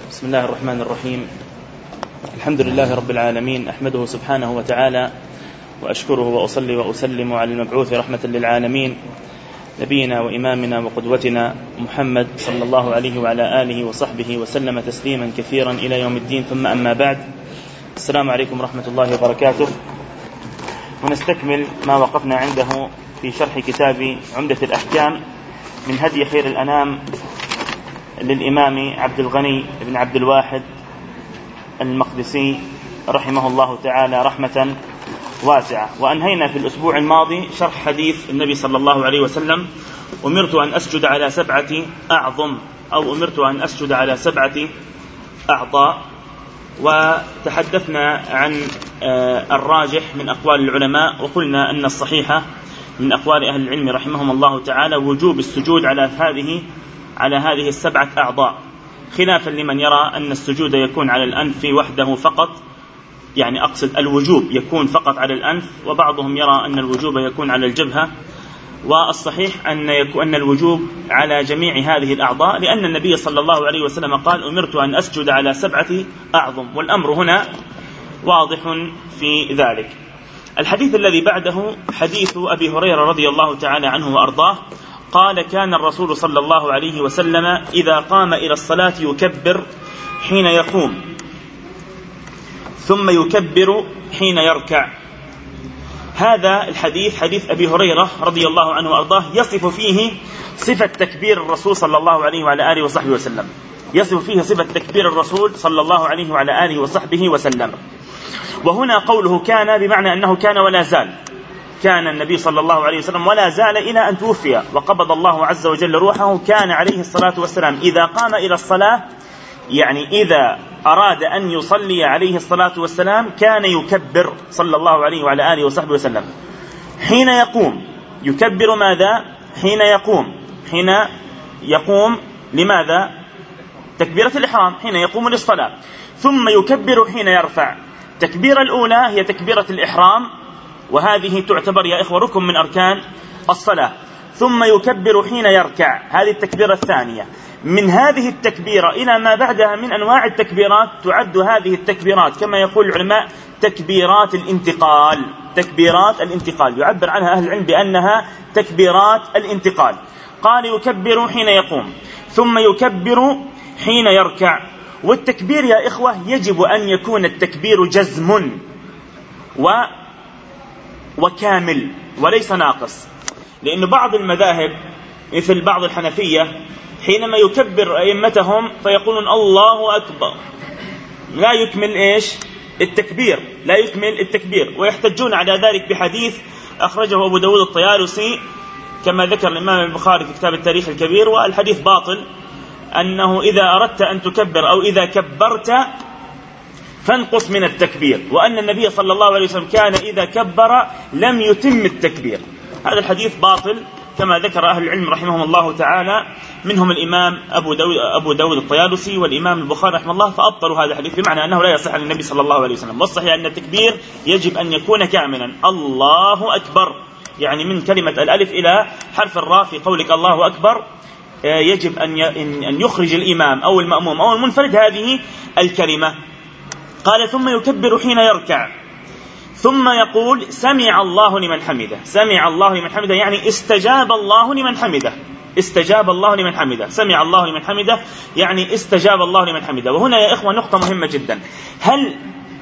بسم الله الرحمن الرحيم. الحمد لله رب العالمين، أحمده سبحانه وتعالى وأشكره وأصلي وأسلم على المبعوث رحمة للعالمين نبينا وإمامنا وقدوتنا محمد صلى الله عليه وعلى آله وصحبه وسلم تسليما كثيرا إلى يوم الدين، ثم أما بعد. السلام عليكم ورحمة الله وبركاته. ونستكمل ما وقفنا عنده في شرح كتاب عمدة الأحكام من هدي خير الأنام للإمام عبد الغني بن عبد الواحد المقدسي رحمه الله تعالى رحمة واسعة. وأنهينا في الأسبوع الماضي شرح حديث النبي صلى الله عليه وسلم: أمرت أن أسجد على 7 أعظم، أو أمرت أن أسجد على 7 أعضاء. وتحدثنا عن الراجح من أقوال العلماء، وقلنا أن الصحيحة من أقوال أهل العلم رحمهم الله تعالى وجوب السجود على هذه 7 أعضاء، خلافا لمن يرى أن السجود يكون على الأنف وحده فقط، يعني أقصد الوجوب يكون فقط على الأنف، وبعضهم يرى أن الوجوب يكون على الجبهة. والصحيح أن الوجوب على جميع هذه الأعضاء، لأن النبي صلى الله عليه وسلم قال: أمرت أن أسجد على 7 أعظم، والأمر هنا واضح في ذلك. الحديث الذي بعده حديث أبي هريرة رضي الله تعالى عنه وأرضاه قال: كان الرسول صلى الله عليه وسلم إذا قام إلى الصلاة يكبر حين يقوم، ثم يكبر حين يركع. هذا الحديث حديث أبي هريرة رضي الله عنه وأرضاه يصف فيه صفة تكبير الرسول صلى الله عليه وعلى آله وصحبه وسلم، يصف فيه صفة تكبير الرسول صلى الله عليه وعلى آله وصحبه وسلم. وهنا قوله كان بمعنى أنه كان ولا زال، كان النبي صلى الله عليه وسلم ولا زال إلى أن توفي وقبض الله عز وجل روحه. كان عليه الصلاة والسلام إذا قام إلى الصلاة، يعني إذا أراد أن يصلي عليه الصلاة والسلام، كان يكبر صلى الله عليه وعلى آله وصحبه وسلم حين يقوم. يكبر ماذا؟ حين يقوم لماذا؟ تكبيرة الإحرام، حين يقوم للصلاة. ثم يكبر حين يرفع. التكبيرة الأولى هي تكبيرة الإحرام، وهذه تعتبر يا إخوة ركن من أركان الصلاة. ثم يكبر حين يركع، هذه التكبيرة الثانية. من هذه التكبيرة إلى ما بعدها من أنواع التكبيرات تعد هذه التكبيرات كما يقول العلماء تكبيرات الانتقال. تكبيرات الانتقال يعبر عنها أهل العلم بأنها تكبيرات الانتقال. قال: يكبر حين يقوم، ثم يكبر حين يركع. والتكبير يا إخوة يجب أن يكون التكبير جزم وكامل وليس ناقص، لأن بعض المذاهب مثل بعض الحنفية حينما يكبر أئمتهم فيقولون الله أكبر، لا يكمل التكبير، لا يكمل التكبير. ويحتجون على ذلك بحديث أخرجه أبو داود الطيالسي كما ذكر الإمام البخاري في كتاب التاريخ الكبير، والحديث باطل، أنه إذا أردت أن تكبر أو إذا كبرت فانقص من التكبير، وأن النبي صلى الله عليه وسلم كان إذا كبر لم يتم التكبير. هذا الحديث باطل كما ذكر أهل العلم رحمهم الله تعالى، منهم الإمام أبو داود الطيالسي والإمام البخاري رحمه الله، فأبطلوا هذا الحديث بمعنى أنه لا يصح عن النبي صلى الله عليه وسلم. والصحيح أن التكبير يجب أن يكون كاملا. الله أكبر، يعني من كلمة الألف إلى حرف الراء في قولك الله أكبر يجب أن يخرج الإمام أو المأموم أو المنفرد هذه الكلمة. قال: ثم يكبر حين يركع، ثم يقول: سمع الله لمن حمده. سمع الله لمن حمده يعني استجاب الله لمن حمده، استجاب الله لمن حمده. سمع الله لمن حمده يعني استجاب الله لمن حمده. وهنا يا إخوة نقطة مهمة جدا: هل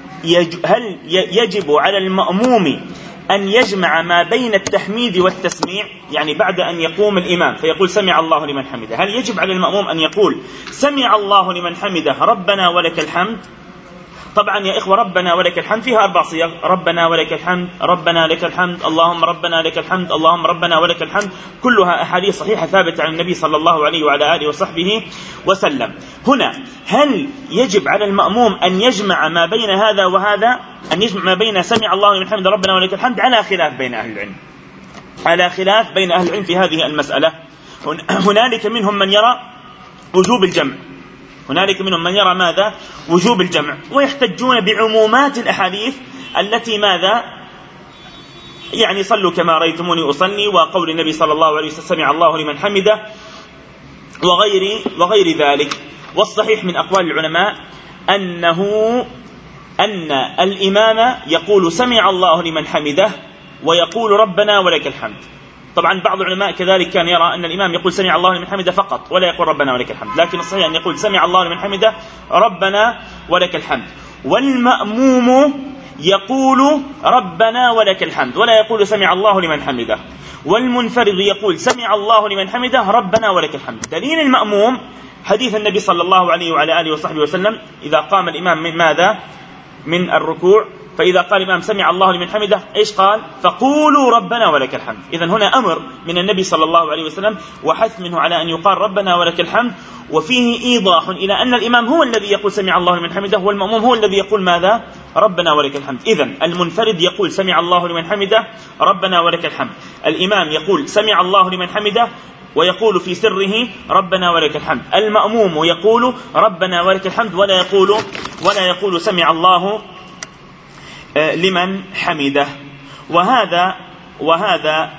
يجب على المأموم أن يجمع ما بين التحميد والتسميع؟ يعني بعد أن يقوم الإمام فيقول سمع الله لمن حمده، هل يجب على المأموم أن يقول سمع الله لمن حمده ربنا ولك الحمد؟ طبعا يا إخوة ربنا ولك الحمد فيها 4 صيغ: ربنا ولك الحمد، ربنا لك الحمد، اللهم ربنا لك الحمد، اللهم ربنا ولك الحمد. كلها أحاديث صحيحة ثابتة عن النبي صلى الله عليه وعلى آله وصحبه وسلم. هنا هل يجب على المأموم أن يجمع ما بين هذا وهذا، أن يجمع ما بين سمع الله لمن حمد ربنا ولك الحمد؟ على خلاف بين أهل العلم، على خلاف بين أهل العلم في هذه المسألة. هنالك منهم من يرى وجوب الجمع، هنالك منهم من يرى ماذا؟ وجوب الجمع، ويحتجون بعمومات الأحاديث التي ماذا؟ يعني صلوا كما رأيتموني أصلي، وقول النبي صلى الله عليه وسلم سمع الله لمن حمده، وغير ذلك. والصحيح من أقوال العلماء أن الإمام يقول سمع الله لمن حمده ويقول ربنا ولك الحمد. طبعا بعض العلماء كذلك كان يرى أن الإمام يقول سمع الله لمن حمده فقط ولا يقول ربنا ولك الحمد، لكن الصحيح أن يقول سمع الله لمن حمده ربنا ولك الحمد، والمأموم يقول ربنا ولك الحمد ولا يقول سمع الله لمن حمده، والمنفرد يقول سمع الله لمن حمده ربنا ولك الحمد. دليل المأموم حديث النبي صلى الله عليه وعلى آله وصحبه وسلم إذا قام الإمام من ماذا؟ من الركوع، فإذا قال الإمام سمع الله لمن حمده إيش قال؟ فقولوا ربنا ولك الحمد. إذن هنا أمر من النبي صلى الله عليه وسلم وحث منه على أن يقال ربنا ولك الحمد، وفيه إيضاح إلى أن الإمام هو الذي يقول سمع الله لمن حمده والمأموم هو الذي يقول ماذا؟ ربنا ولك الحمد. إذن المنفرد يقول سمع الله لمن حمده ربنا ولك الحمد، الإمام يقول سمع الله لمن حمده ويقول في سره ربنا ولك الحمد، المأموم يقول ربنا ولك الحمد ولا يقول سمع الله لمن حمده. وهذا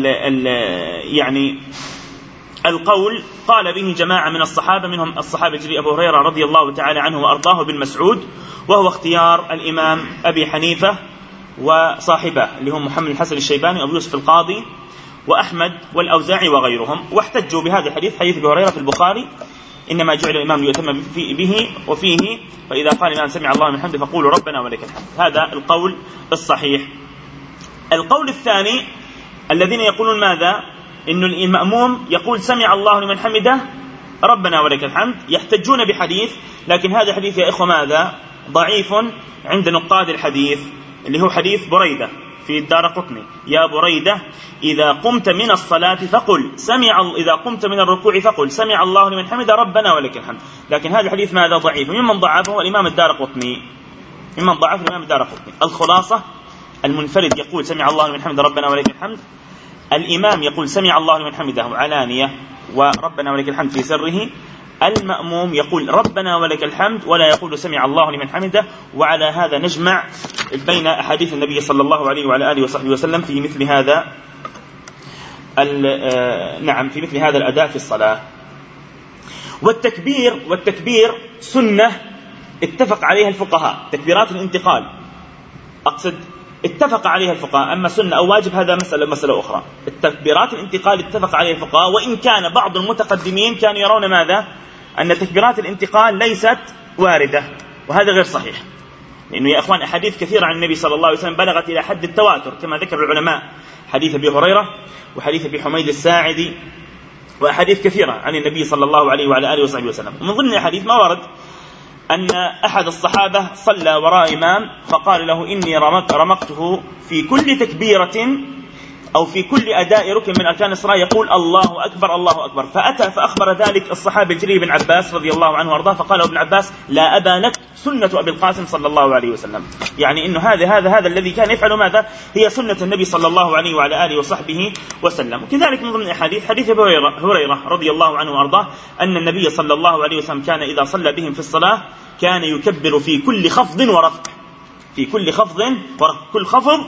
يعني القول قال به جماعة من الصحابة، منهم الصحابة الجليل أبو هريرة رضي الله تعالى عنه وأرضاه بن مسعود، وهو اختيار الإمام أبي حنيفة وصاحبه اللي هم محمد الحسن الشيباني وأبو يوسف القاضي وأحمد والأوزاعي وغيرهم، واحتجوا بهذا الحديث حديث أبي هريرة في البخاري إنما جعل الإمام ليتم به وفيه فإذا قال الإمام سمع الله من حمده فقولوا ربنا ولك الحمد. هذا القول الصحيح. القول الثاني الذين يقولون ماذا؟ إن المأموم يقول سمع الله لمن حمده ربنا ولك الحمد، يحتجون بحديث، لكن هذا الحديث يا إخوة ماذا؟ ضعيف عند نقاد الحديث، اللي هو حديث بريدة في الدارقطني: يا بريدة إذا قمت من الصلاة فقل إذا قمت من الركوع فقل سمع الله لمن حمده ربنا ولك الحمد. لكن هذا الحديث ماذا؟ ضعيف. ممن ضعفه الإمام الدارقطني. الخلاصة: المنفرد يقول سمع الله لمن حمده ربنا ولك الحمد، الإمام يقول سمع الله لمن حمده علانية وربنا ولك الحمد في سره، المأموم يقول ربنا ولك الحمد ولا يقول سمع الله لمن حمده. وعلى هذا نجمع بين أحاديث النبي صلى الله عليه وعلى آله وصحبه وسلم في مثل هذا في مثل هذا الأداء في الصلاة. والتكبير سنة اتفق عليها الفقهاء، تكبيرات الانتقال أقصد اتفق عليها الفقهاء، أما سنة أو واجب هذا مسألة أخرى. التكبيرات الانتقال اتفق عليها الفقهاء، وإن كان بعض المتقدمين كانوا يرون ماذا؟ أن تكبيرات الانتقال ليست واردة، وهذا غير صحيح، لأنه يا أخوان أحاديث كثيرة عن النبي صلى الله عليه وسلم بلغت إلى حد التواتر كما ذكر العلماء، حديث أبي هريرة وحديث أبي حميد الساعدي وأحاديث كثيرة عن النبي صلى الله عليه وعلى آله وصحبه وسلم. ومن ضمن الحديث ما ورد أن أحد الصحابة صلى وراء إمام فقال له إني رمقته في كل تكبيرة أو في كل أداء ركن من أركان الصلاة يقول الله أكبر الله أكبر، فأتى فأخبر ذلك الصحابي الجليل بن عباس رضي الله عنه وارضاه، فقال ابن عباس لا أبا لك سنة أبي القاسم صلى الله عليه وسلم، يعني إنه هذا الذي كان يفعل ماذا؟ هي سنة النبي صلى الله عليه وعلى آله وصحبه وسلم. وكذلك من ضمن الأحاديث حديث أبي هريرة رضي الله عنه وارضاه أن النبي صلى الله عليه وسلم كان إذا صلى بهم في الصلاة كان يكبر في كل خفض ورفع، كل خفض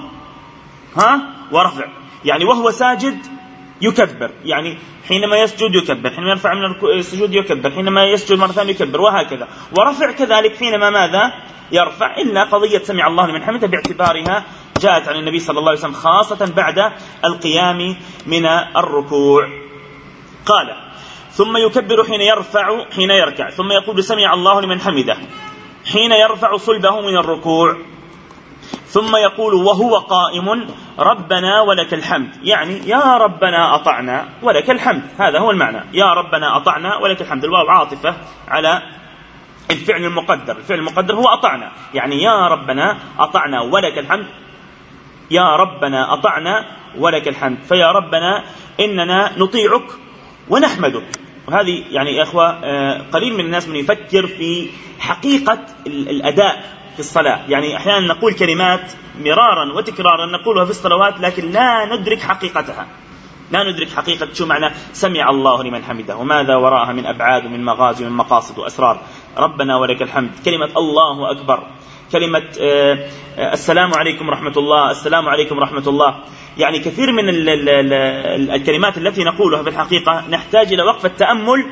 ورفع، يعني وهو ساجد يكبر، يعني حينما يسجد يكبر، حينما يرفع من السجود يكبر، حينما يسجد مرة ثانية يكبر، وهكذا. ورفع كذلك حينما ماذا؟ يرفع، إلا قضية سمع الله لمن حمده باعتبارها جاءت عن النبي صلى الله عليه وسلم خاصة بعد القيام من الركوع. قال ثم يكبر حين يركع، ثم يقول سمع الله لمن حمده حين يرفع صلبه من الركوع، ثم يقول وهو قائم ربنا ولك الحمد، يعني يا ربنا أطعنا ولك الحمد، هذا هو المعنى، يا ربنا أطعنا ولك الحمد. الواو عاطفة على الفعل المقدر، الفعل المقدر هو أطعنا، يعني يا ربنا أطعنا ولك الحمد، يا ربنا أطعنا ولك الحمد، فيا ربنا إننا نطيعك ونحمدك. وهذه يعني يا أخوة قليل من الناس من يفكر في حقيقة الأداء في الصلاة، يعني أحيانا نقول كلمات مرارا وتكرارا نقولها في الصلوات لكن لا ندرك حقيقتها، لا ندرك حقيقة شو معنى سمع الله لمن حمده وماذا وراءها من أبعاد ومن مغازي ومن مقاصد وأسرار. ربنا ولك الحمد، كلمة الله أكبر، كلمة السلام عليكم رحمة الله، السلام عليكم رحمة الله، يعني كثير من الكلمات التي نقولها في الحقيقة نحتاج إلى وقفة تأمل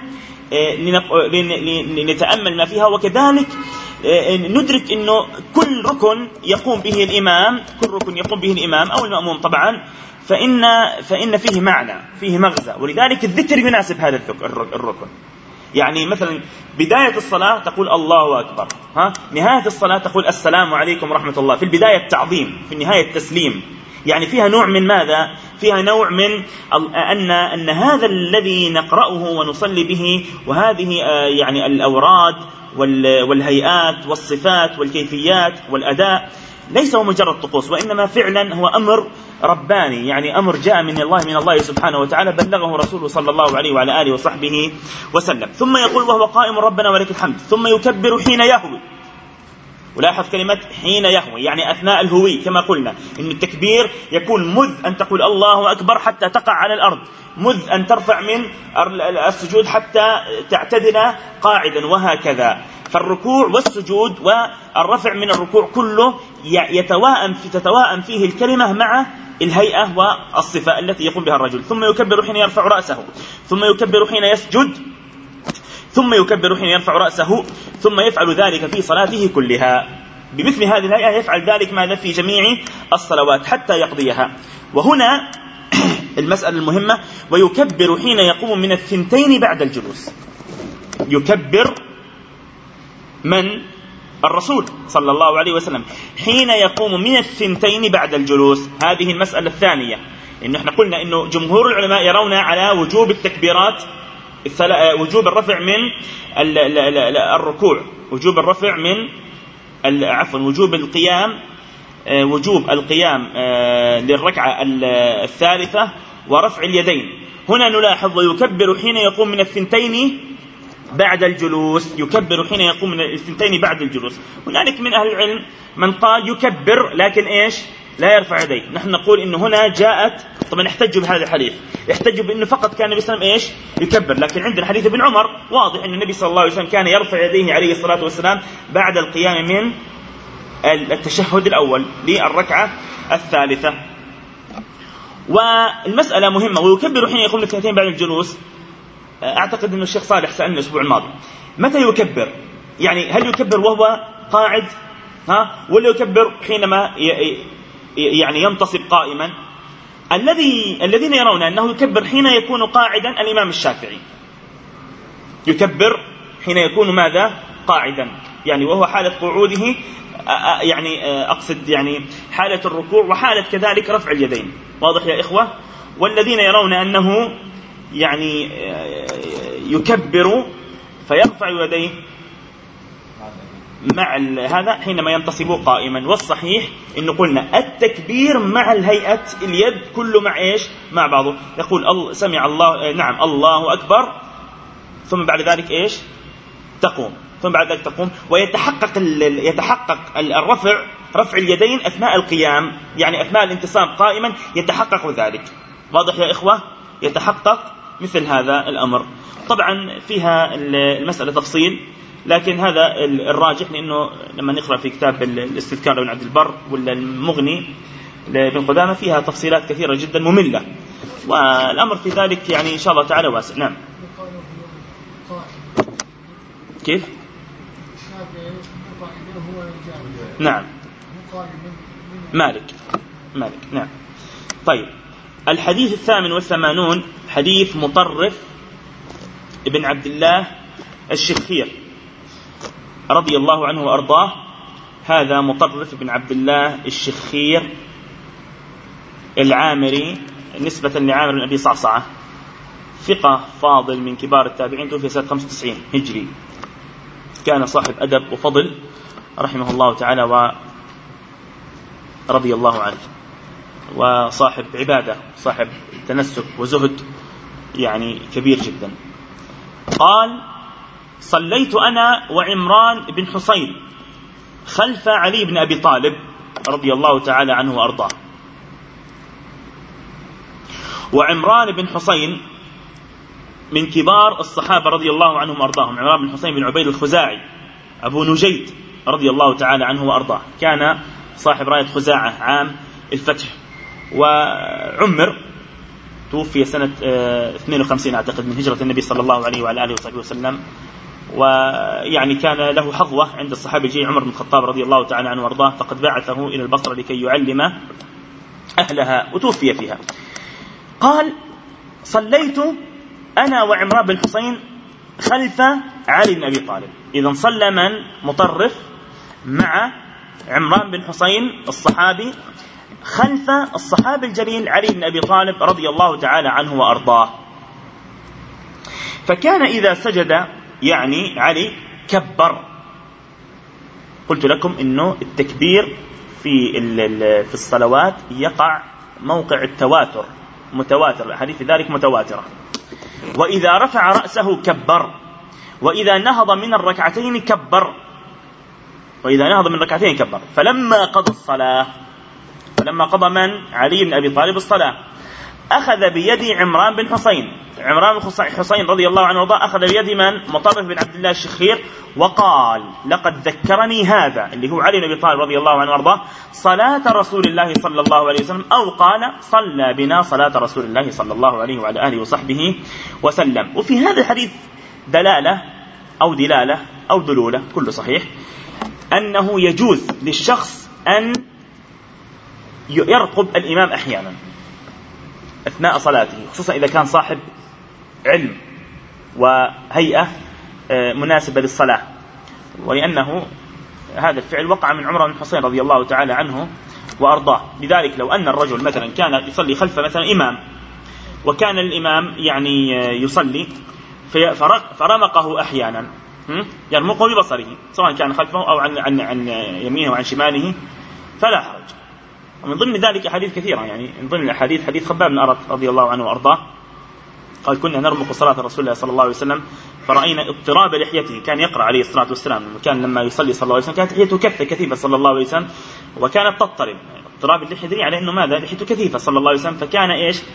لنتأمل ما فيها. وكذلك ندرك أنه كل ركن يقوم به الإمام أو المأموم طبعا فإن فيه معنى، فيه مغزى، ولذلك الذكر يناسب هذا الركن. يعني مثلا بداية الصلاة تقول الله أكبر، نهاية الصلاة تقول السلام عليكم ورحمة الله. في البداية التعظيم، في النهاية التسليم. يعني فيها نوع من ماذا؟ فيها نوع من أن هذا الذي نقرأه ونصلي به، وهذه يعني الأوراد والهيئات والصفات والكيفيات والأداء، ليس هو مجرد طقوس، وإنما فعلا هو أمر رباني، يعني أمر جاء من الله سبحانه وتعالى، بلغه رسوله صلى الله عليه وعلى آله وصحبه وسلم. ثم يقول وهو قائم ربنا ولك الحمد، ثم يكبر حين يهوي. ولاحظ كلمة حين يهوي، يعني أثناء الهوي، كما قلنا إن التكبير يكون مذ أن تقول الله أكبر حتى تقع على الأرض، مذ أن ترفع من السجود حتى تعتدل قاعدا، وهكذا. فالركوع والسجود والرفع من الركوع كله تتواءم فيه الكلمة مع الهيئة والصفة التي يقوم بها الرجل. ثم يكبر حين يرفع رأسه، ثم يكبر حين يسجد، ثم يكبر حين يرفع رأسه، ثم يفعل ذلك في صلاته كلها. بمثل هذه الهيئة يفعل ذلك ماذا في جميع الصلوات حتى يقضيها. وهنا المسألة المهمة، ويكبر حين يقوم من الثنتين بعد الجلوس. يكبر من؟ الرسول صلى الله عليه وسلم حين يقوم من الثنتين بعد الجلوس. هذه المسألة الثانية، إنه احنا قلنا إنه جمهور العلماء يرون على وجوب التكبيرات، وجوب الرفع من الركوع، وجوب الرفع من وجوب القيام للركعة الثالثة، ورفع اليدين. هنا نلاحظ ويكبر حين يقوم من الثنتين بعد الجلوس، يكبر حين يقوم من الثنتين بعد الجلوس. هنالك من أهل العلم من قال يكبر لكن لا يرفع يديه. نحن نقول إنه هنا جاءت، طبعا احتجوا بهذا الحديث، احتجوا بأنه فقط كان النبي صلى الله عليه وسلم يكبر، لكن عندنا حديث ابن عمر واضح أن النبي صلى الله عليه وسلم كان يرفع يديه عليه الصلاة والسلام بعد القيام من التشهد الأول للركعة الثالثة. والمسألة مهمة، ويكبر حين يقوم من الثنتين بعد الجلوس. أعتقد أن الشيخ صالح سألنا الأسبوع الماضي متى يكبر، يعني هل يكبر وهو قاعد ولا يكبر حينما يعني ينتصب قائما؟ الذين يرون أنه يكبر حين يكون قاعدا الإمام الشافعي، يكبر حين يكون ماذا؟ قاعدا، يعني وهو حالة قعوده، يعني أقصد يعني حالة الركوع وحالة كذلك رفع اليدين. واضح يا إخوة؟ والذين يرون أنه يعني يكبر فيرفع يديه مع هذا حينما ينتصب قائما. والصحيح إنه قلنا التكبير مع الهيئة، اليد كله مع مع بعضه. يقول سمع الله، نعم الله أكبر، ثم بعد ذلك تقوم، ثم بعد ذلك تقوم، ويتحقق رفع اليدين أثناء القيام، يعني أثناء الانتصاب قائما يتحقق ذلك. واضح يا إخوة؟ يتحقق مثل هذا الأمر. طبعا فيها المسألة تفصيل، لكن هذا الراجح، لأنه لما نقرأ في كتاب الاستذكار لابن عبد البر ولا المغني لابن قدامة فيها تفصيلات كثيرة جدا مملة، والأمر في ذلك يعني إن شاء الله تعالى واسع. نعم. كيف؟ نعم. مالك. نعم. طيب، الحديث 88 حديث مطرف ابن عبد الله الشخير رضي الله عنه وأرضاه. هذا مطرف ابن عبد الله الشخير العامري نسبة لعامر بن أبي صعصعة، ثقة فاضل من كبار التابعين، توفي سنة 95 هجري. كان صاحب أدب وفضل رحمه الله تعالى ورضي الله عنه، وصاحب عبادة، صاحب تنسك وزهد يعني كبير جدا. قال: صليت أنا وعمران بن حسين خلف علي بن أبي طالب رضي الله تعالى عنه وأرضاه. وعمران بن حسين من كبار الصحابة رضي الله عنهم وأرضاهم. عمران بن حسين بن عبيد الخزاعي أبو نجيد رضي الله تعالى عنه وأرضاه، كان صاحب راية خزاعة عام الفتح، وعمر توفي سنة 52 أعتقد من هجرة النبي صلى الله عليه وعلى آله وصحبه وسلم، ويعني كان له حظوة عند الصحابة الجليل عمر بن الخطاب رضي الله تعالى عنه وارضاه، فقد بعثه إلى البصرة لكي يعلم أهلها وتوفي فيها. قال: صليت أنا وعمران بن حسين خلف علي بن أبي طالب. إذن صلى من؟ مطرف مع عمران بن حسين الصحابي خلف الصحابي الجليل علي بن أبي طالب رضي الله تعالى عنه وأرضاه. فكان إذا سجد يعني علي كبر. قلت لكم إنه التكبير في الصلوات يقع موقع التواتر، متواتر، الحديث ذلك متواترة. وإذا رفع رأسه كبر، وإذا نهض من الركعتين كبر، وإذا نهض من الركعتين كبر. فلما قضى الصلاة، فلما قضى من؟ علي بن أبي طالب الصلاة، أخذ بيد عمران بن حسين، عمران بن حسين رضي الله عنه وارضاه، أخذ بيد من؟ مطرف بن عبد الله الشخير، وقال: لقد ذكرني هذا، اللي هو علي بن أبي طالب رضي الله عنه وارضاه، صلاة رسول الله صلى الله عليه وسلم، أو قال: صلى بنا صلاة رسول الله صلى الله عليه وعلى آله وصحبه وسلم. وفي هذا الحديث دلالة أو دلولة، كله صحيح، أنه يجوز للشخص أن يرقب الإمام أحيانا أثناء صلاته، خصوصا إذا كان صاحب علم وهيئة مناسبة للصلاة، ولأنه هذا الفعل وقع من عمر بن حسين رضي الله تعالى عنه وأرضاه. لذلك لو أن الرجل مثلا كان يصلي خلف مثلا إمام، وكان الإمام يعني يصلي فرمقه أحيانا، يرمقه ببصره سواء كان خلفه أو عن يمينه وعن شماله، فلا حرج. ومن ضمن ذلك أحاديث كثيرة، يعني من ضمن الأحاديث حديث خباب بن أرط رضي الله عنه وأرضاه، قال: كنا نرمق صلاة رسول الله صلى الله عليه وسلم فرأينا اضطراب لحيته. كان يقرأ عليه الصلاة والسلام، وكان لما يصلي صلى الله عليه وسلم كانت لحيته كثيفة صلى الله عليه وسلم، وكانت تضطرب. اضطراب اللحية دليل على أنه ماذا؟ لحيته كثيفة صلى الله عليه وسلم، فكان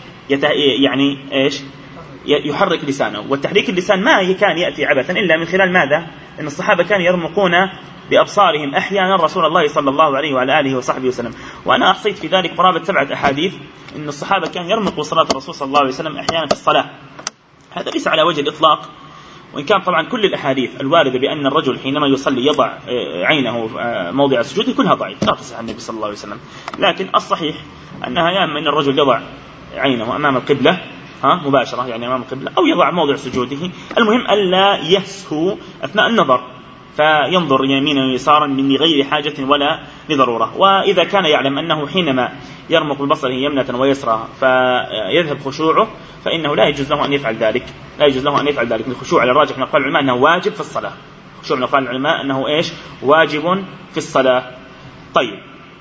يحرك لسانه. والتحريك اللسان ما كان يأتي عبثا إلا من خلال ماذا؟ أن الصحابة كانوا يرمقون بأبصارهم أحيانا رسول الله صلى الله عليه وعلى آله وصحبه وسلم. وأنا أحصيت في ذلك قرابة 7 أحاديث أن الصحابة كانوا يرمقوا صلاة الرسول صلى الله عليه وسلم أحيانا في الصلاة. هذا ليس على وجه الإطلاق، وإن كان طبعا كل الأحاديث الواردة بأن الرجل حينما يصلي يضع عينه موضع السجود كلها ضعيف، لا تصح عن النبي صلى الله عليه وسلم. لكن الصحيح أنها يا إما أن الرجل يضع عينه أمام القبلة مباشرة، يعني أمام القبلة، أو يضع موضع سجوده. المهم ألا يسهو أثناء النظر، فينظر يمينا ويسارا من غير حاجة ولا لضرورة. وإذا كان يعلم أنه حينما يرمق ببصره يمنة ويسرى فيذهب خشوعه، فإنه لا يجوز له أن يفعل ذلك، لا يجوز له أن يفعل ذلك. الخشوع على الراجح من أقوال العلماء أنه واجب في الصلاة، خشوع من أقوال العلماء أنه واجب في الصلاة. طيب،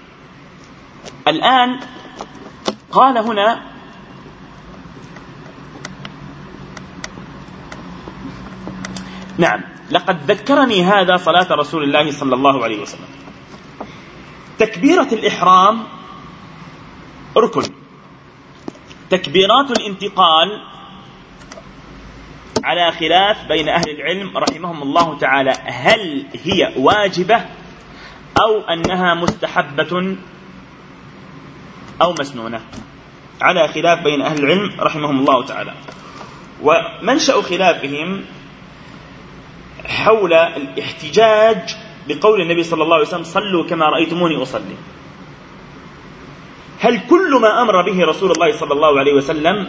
الآن قال هنا: نعم، لقد ذكرني هذا صلاة رسول الله صلى الله عليه وسلم. تكبيرة الإحرام ركن. تكبيرات الانتقال على خلاف بين أهل العلم رحمهم الله تعالى، هل هي واجبة أو أنها مستحبة أو مسنونة، على خلاف بين أهل العلم رحمهم الله تعالى. ومنشأ خلافهم حول الاحتجاج بقول النبي صلى الله عليه وسلم: صلوا كما رأيتموني أصلي. هل كل ما أمر به رسول الله صلى الله عليه وسلم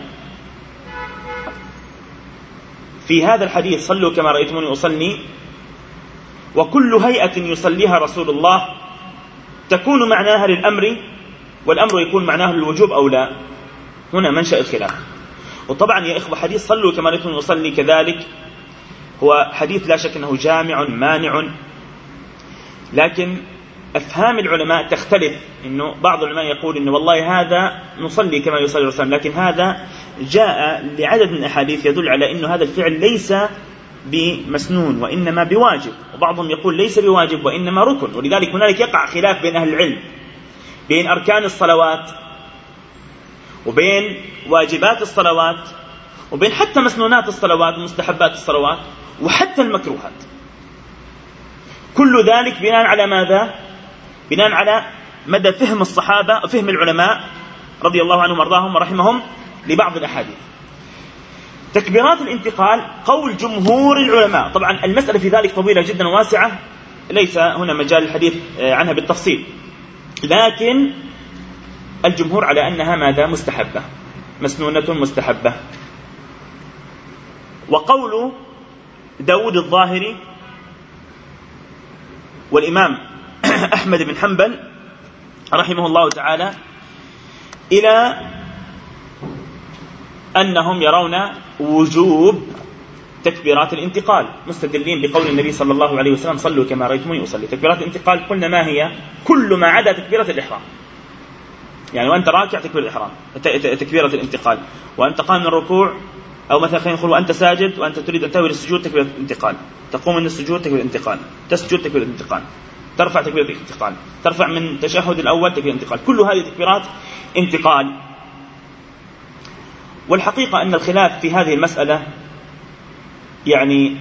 في هذا الحديث صلوا كما رأيتموني أصلي، وكل هيئة يصليها رسول الله تكون معناها للأمر والأمر يكون معناه للوجوب أو لا؟ هنا منشأ الخلاف. وطبعا يا إخوة، حديث صلوا كما رأيتموني أصلي كذلك هو حديث لا شك أنه جامع مانع، لكن أفهام العلماء تختلف. إنه بعض العلماء يقول إنه والله هذا نصلي كما يصلي الرسول، لكن هذا جاء لعدد من الأحاديث يدل على إنه هذا الفعل ليس بمسنون وإنما بواجب، وبعضهم يقول ليس بواجب وإنما ركن. ولذلك هنالك يقع خلاف بين أهل العلم بين أركان الصلوات وبين واجبات الصلوات وبين حتى مسنونات الصلوات ومستحبات الصلوات وحتى المكروهات. كل ذلك بناء على ماذا؟ بناء على مدى فهم الصحابة وفهم العلماء رضي الله عنهم وارضاهم ورحمهم لبعض الأحاديث. تكبيرات الانتقال قول جمهور العلماء، طبعا المسألة في ذلك طويلة جدا واسعة، ليس هنا مجال الحديث عنها بالتفصيل، لكن الجمهور على أنها ماذا؟ مستحبة، مسنونة مستحبة. وقول داود الظاهري والإمام أحمد بن حنبل رحمه الله تعالى إلى أنهم يرون وجوب تكبيرات الانتقال، مستدلين بقول النبي صلى الله عليه وسلم صلوا كما رأيتموني أصلي. تكبيرات الانتقال قلنا ما هي؟ كل ما عدا تكبيرة الإحرام، يعني وأنت راكع تكبير الإحرام تكبيرة الانتقال، وأنت قام من الركوع، أو مثلا خلينا نقول وأنت ساجد وأنت تريد أن تهوي للسجود تكبيرة الانتقال، تقوم من السجود تكبيرة الانتقال، تسجد تكبيرة الانتقال، ترفع تكبيرة الانتقال، ترفع من التشهد الأول تكبيرة الانتقال، كل هذه تكبيرات انتقال. والحقيقة أن الخلاف في هذه المسألة يعني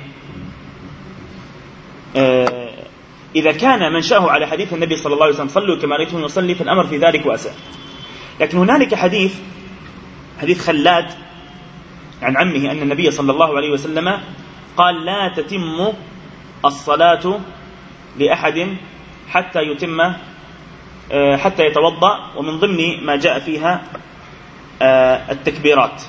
إذا كان منشأه على حديث النبي صلى الله عليه وسلم صلوا كما رأيتموني أصلي، فالأمر في ذلك واسع. لكن هنالك حديث خلاد عن عمه أن النبي صلى الله عليه وسلم قال لا تتم الصلاة لأحد حتى يتوضأ، ومن ضمن ما جاء فيها التكبيرات.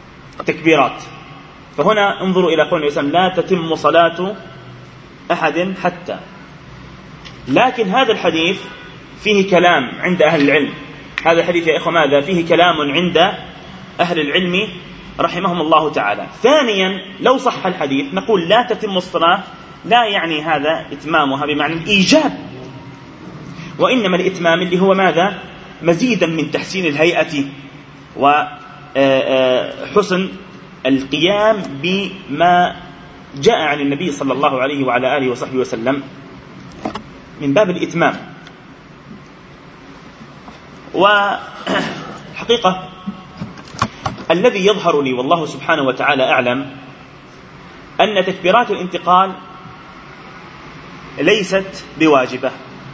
فهنا انظروا إلى قول النبي صلى الله عليه وسلم لا تتم صلاة أحد حتى. لكن هذا الحديث فيه كلام عند أهل العلم، هذا الحديث يا إخوة ماذا؟ فيه كلام عند أهل العلم رحمهم الله تعالى. ثانيا لو صح الحديث نقول لا تتم الصلاة، لا يعني هذا إتمامها بمعنى الإيجاب، وإنما الإتمام اللي هو ماذا؟ مزيدا من تحسين الهيئة وحسن القيام بما جاء عن النبي صلى الله عليه وعلى آله وصحبه وسلم من باب الإتمام. وحقيقة الذي يظهر لي والله سبحانه وتعالى أعلم أن تكبيرات الانتقال ليست بواجبة،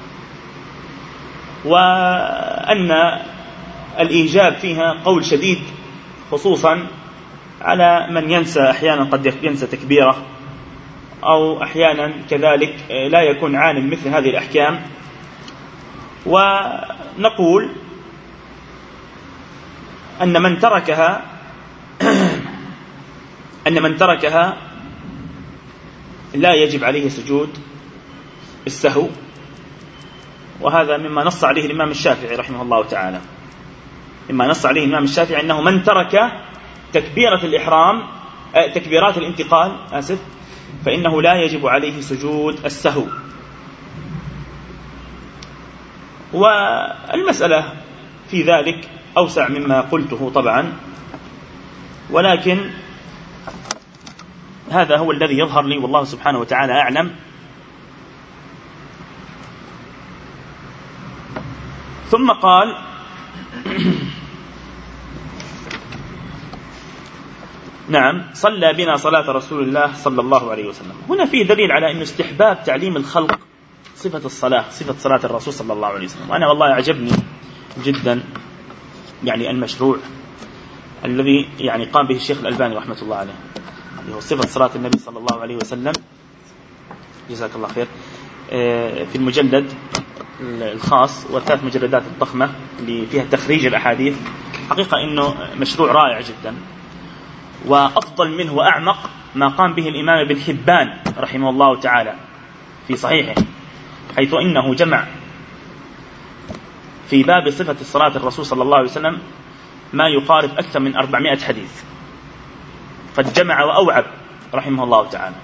وأن الإيجاب فيها قول شديد، خصوصا على من ينسى أحيانا، قد ينسى تكبيرة، أو أحيانا كذلك لا يكون عالم مثل هذه الأحكام. ونقول أن من تركها لا يجب عليه سجود السهو، وهذا مما نص عليه الإمام الشافعي رحمه الله تعالى، مما نص عليه الإمام الشافعي أنه من ترك تكبيرة الإحرام تكبيرات الانتقال فإنه لا يجب عليه سجود السهو. والمسألة في ذلك أوسع مما قلته طبعا، ولكن هذا هو الذي يظهر لي والله سبحانه وتعالى أعلم. ثم قال نعم صلى بنا صلاة رسول الله صلى الله عليه وسلم. هنا فيه دليل على أن استحباب تعليم الخلق صفة الصلاة، صفة صلاة الرسول صلى الله عليه وسلم. وأنا والله أعجبني جدا يعني المشروع الذي يعني قام به الشيخ الألباني رحمة الله عليه، هو صفة صلاة النبي صلى الله عليه وسلم، جزاك الله خير، في المجلد الخاص والثلاث مجلدات الضخمة اللي فيها تخريج الأحاديث. حقيقة إنه مشروع رائع جدا، وأفضل منه وأعمق ما قام به الإمام ابن حبان رحمه الله تعالى في صحيحه، حيث إنه جمع في باب صفة الصلاة الرسول صلى الله عليه وسلم ما يقارب أكثر من 400 حديث، قد جمع وأوعب رحمه الله تعالى.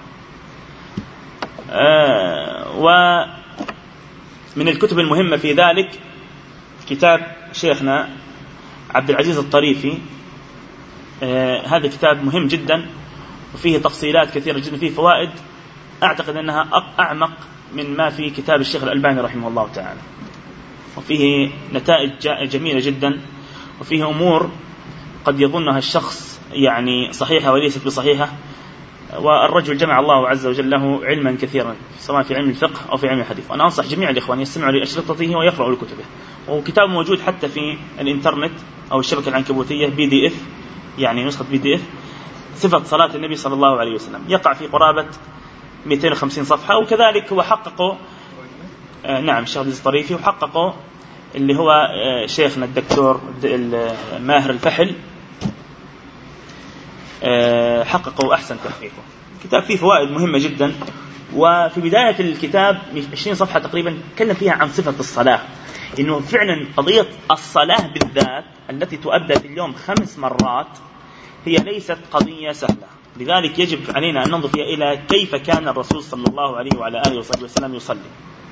ومن الكتب المهمة في ذلك كتاب شيخنا عبد العزيز الطريفي، هذا كتاب مهم جدا وفيه تفصيلات كثيرة جدا، فيه فوائد أعتقد أنها أعمق من ما في كتاب الشيخ الألباني رحمه الله تعالى، وفيه نتائج جميلة جدا، وفيه أمور قد يظنها الشخص يعني صحيحة وليست بصحيحة. والرجل جمع الله عز وجل له علما كثيرا سواء في علم الفقه أو في علم الحديث. وأنا أنصح جميع الإخوان يستمعوا لأشرطته ويقرأوا لكتبه، وكتاب موجود حتى في الإنترنت أو الشبكة العنكبوتية PDF يعني نسخة PDF صفة صلاة النبي صلى الله عليه وسلم، يقع في قرابة 250 صفحة. وكذلك هو حققه نعم الشيخ الطريفي، وحققه اللي هو شيخنا الدكتور ماهر الفحل، حققه أحسن تحقيقه. الكتاب فيه فوائد مهمة جدا. وفي بداية الكتاب 20 صفحة تقريبا تكلم فيها عن صفة الصلاة، إنه فعلا قضية الصلاة بالذات التي تؤدى في اليوم 5 مرات هي ليست قضية سهلة. لذلك يجب علينا أن ننظر فيها إلى كيف كان الرسول صلى الله عليه وعلى آله وصحبه وسلم يصلي.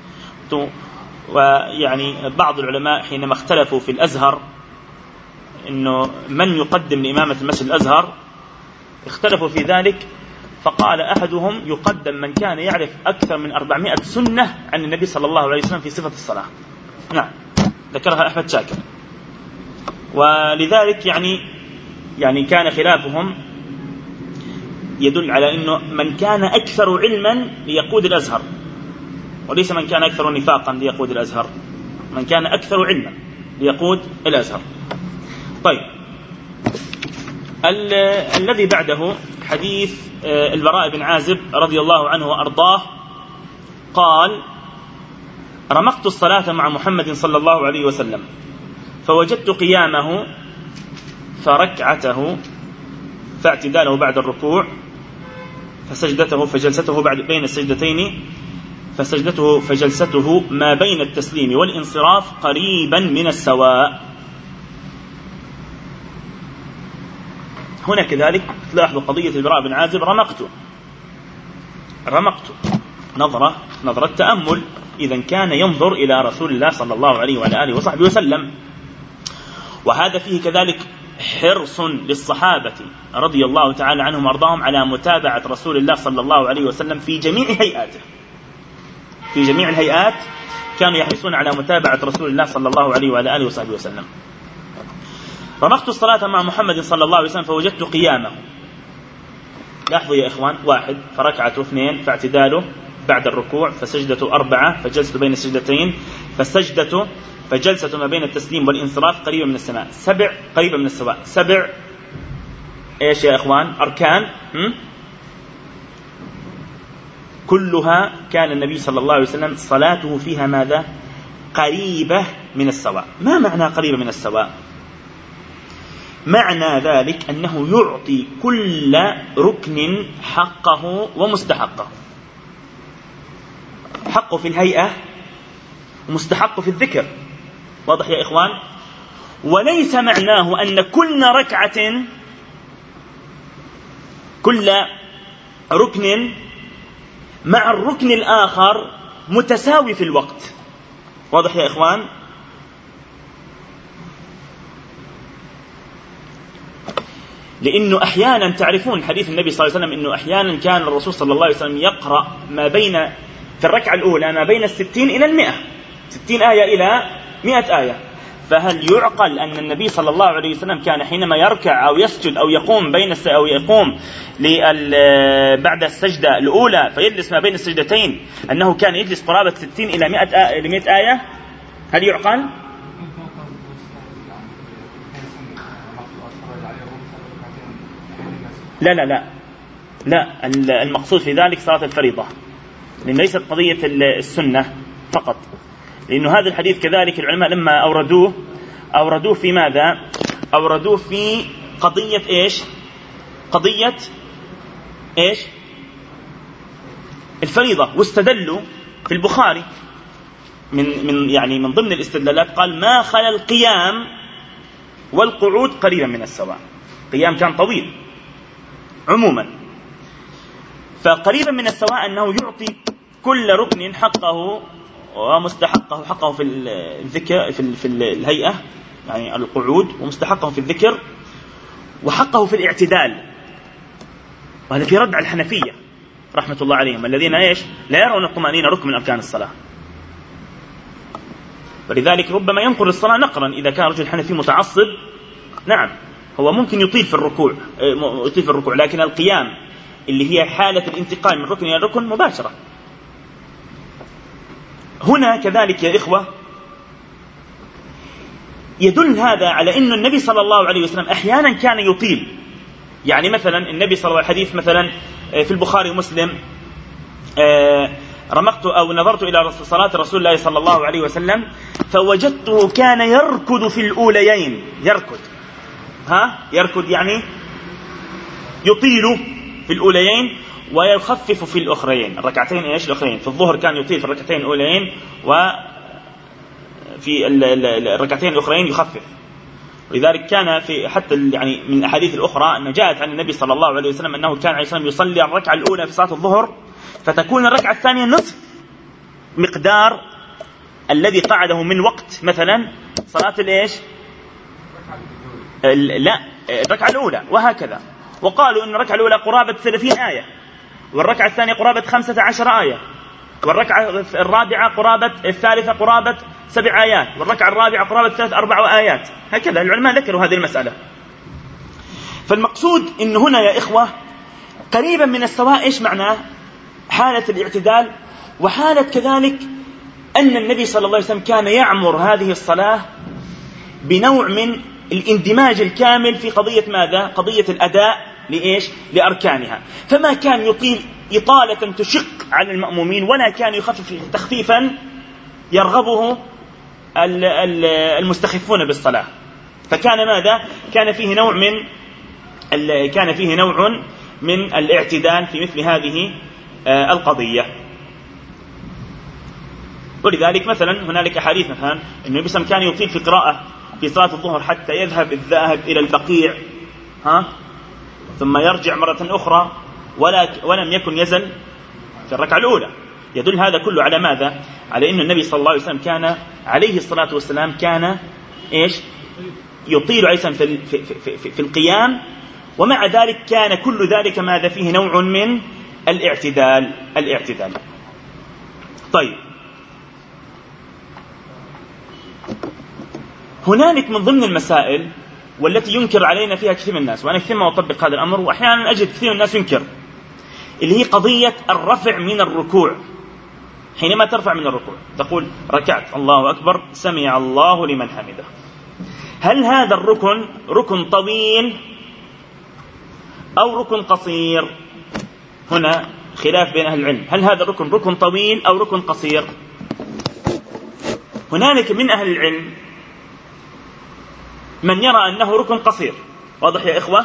ويعني بعض العلماء حينما اختلفوا في الأزهر إنه من يقدم لإمامة المسجد الأزهر، اختلفوا في ذلك، فقال أحدهم يقدم من كان يعرف أكثر من 400 سنة عن النبي صلى الله عليه وسلم في صفة الصلاة. نعم ذكرها أحمد شاكر. ولذلك يعني كان خلافهم يدل على أنه من كان أكثر علما ليقود الأزهر، وليس من كان أكثر نفاقا ليقود الأزهر، من كان أكثر علما ليقود الأزهر. طيب الذي بعده حديث البراء بن عازب رضي الله عنه وأرضاه قال: رمقت الصلاة مع محمد صلى الله عليه وسلم فوجدت قيامه فركعته فاعتداله بعد الركوع فسجدته فجلسته بين السجدتين فسجدته فجلسته ما بين التسليم والانصراف قريبا من السواء. هنا كذلك تلاحظوا قضية البراء بن عازب، رمقت نظرة تأمل، إذا كان ينظر إلى رسول الله صلى الله عليه وعلى آله وصحبه وسلم. وهذا فيه كذلك حرص للصحابة رضي الله تعالى عنهم وارضاهم على متابعة رسول الله صلى الله عليه وسلم في جميع هيئاته، في جميع الهيئات كانوا يحرصون على متابعة رسول الله صلى الله عليه وعلى آله وصحبه وسلم. رمقت الصلاة مع محمد صلى الله عليه وسلم فوجدت قيامه، لاحظوا يا إخوان، 1 فركعته، 2 فاعتداله بعد الركوع فسجدته، 4 فجلسته بين السجدتين فسجدته فجلسته ما بين التسليم والانصراف قريبا من السماء، 7 قريبا من السواء. 7 ايش يا إخوان؟ أركان كلها كان النبي صلى الله عليه وسلم صلاته فيها ماذا؟ قريبة من السواء. ما معنى قريبة من السواء؟ معنى ذلك أنه يعطي كل ركن حقه ومستحقه، حقه في الهيئة ومستحقه في الذكر. واضح يا إخوان؟ وليس معناه أن كل ركعة، كل ركن مع الركن الآخر متساوي في الوقت. واضح يا إخوان؟ لأنه أحيانا تعرفون حديث النبي صلى الله عليه وسلم أنه أحيانا كان الرسول صلى الله عليه وسلم يقرأ ما بين في الركعة الأولى ما بين 60 إلى 100، 60 آية إلى 100 آية. فهل يعقل أن النبي صلى الله عليه وسلم كان حينما يركع أو يسجد أو يقوم أو يقوم بعد السجدة الأولى فيجلس ما بين السجدتين أنه كان يجلس قرابة 60 إلى 100 آية؟ هل يعقل؟ لا لا لا لا، المقصود في ذلك صلاة الفريضة، لأن ليست قضية السنة فقط. لأنه هذا الحديث كذلك العلماء لما أوردوه في ماذا؟ أوردوه في قضية إيش؟ قضية إيش؟ الفريضة. واستدلوا في البخاري من ضمن الاستدلالات قال: ما خلا القيام والقعود قريبا من السواء. قيام كان طويل عموما، فقريبا من السواء أنه يعطي كل ركن حقه ومستحقه، حقه في الذكر في الهيئة يعني القعود، ومستحقه في الذكر، وحقه في الاعتدال. وهذا في رد على الحنفية رحمة الله عليهم الذين لا يرون الطمأنينة ركن من أركان الصلاة. ولذلك ربما ينقر الصلاة نقرا إذا كان رجل حنفي متعصب. نعم هو ممكن يطيل في الركوع، لكن القيام اللي هي حالة الانتقال من ركن إلى ركن مباشرة. هنا كذلك يا إخوة يدل هذا على أن النبي صلى الله عليه وسلم أحيانا كان يطيل. يعني مثلا النبي صلى الله عليه وسلم حديث مثلا في البخاري ومسلم رمقت أو نظرت إلى صلاة رسول الله صلى الله عليه وسلم فوجدته كان يركض في الأوليين. يركض يعني يطيل في الأوليين ويخفف في الأخرين. الركعتين إيش الأخرين؟ في الظهر كان يطيل في الركعتين الأوليين وفي الركعتين الأخرين يخفف. ولذلك كان في حتى يعني من الأحاديث الأخرى أن جاءت عن النبي صلى الله عليه وسلم أنه كان عليه السلام يصلي الركعة الأولى في صلاة الظهر فتكون الركعة الثانية نصف مقدار الذي قعده من وقت مثلا صلاة الإيش الركعة الأولى، وهكذا. وقالوا أن الركعة الأولى قرابة 30 آية، والركعة الثانية قرابة 15 آية، والركعة الرابعة قرابة الثالثة قرابة 7 آيات، والركعة الرابعة قرابة 3-4 آيات، هكذا العلماء ذكروا هذه المسألة. فالمقصود إن هنا يا إخوة قريبا من السواء إيش معناه؟ حالة الاعتدال، وحالة كذلك أن النبي صلى الله عليه وسلم كان يعمر هذه الصلاة بنوع من الاندماج الكامل في قضية ماذا؟ قضية الأداء لأركانها. فما كان يطيل إطالة تشق على المأمومين، ولا كان يخفف تخفيفا يرغبه المستخفون بالصلاة. فكان ماذا؟ كان فيه نوع من الاعتدال في مثل هذه القضية. ولذلك مثلا هنالك حديث مثلا النبي صلى الله عليه وسلم كان يطيل في قراءة في صلاة الظهر حتى يذهب الذاهب إلى البقيع ثم يرجع مرة أخرى، ولم يكن يزل في الركعة الأولى. يدل هذا كله على ماذا؟ على أن النبي صلى الله عليه وسلم كان عليه الصلاة والسلام كان يطيل عيسا في القيام، ومع ذلك كان كل ذلك ماذا؟ فيه نوع من الاعتدال. طيب، هنالك من ضمن المسائل والتي ينكر علينا فيها كثير من الناس، وأنا كثير ما أطبق هذا الأمر وأحيانا أجد كثير من الناس ينكر، اللي هي قضية الرفع من الركوع. حينما ترفع من الركوع تقول ركعت الله أكبر سمع الله لمن حمده، هل هذا الركن ركن طويل أو ركن قصير؟ هنا خلاف بين أهل العلم، هل هذا الركن ركن طويل أو ركن قصير؟ هنالك من أهل العلم من يرى أنه ركن قصير، واضح يا إخوة،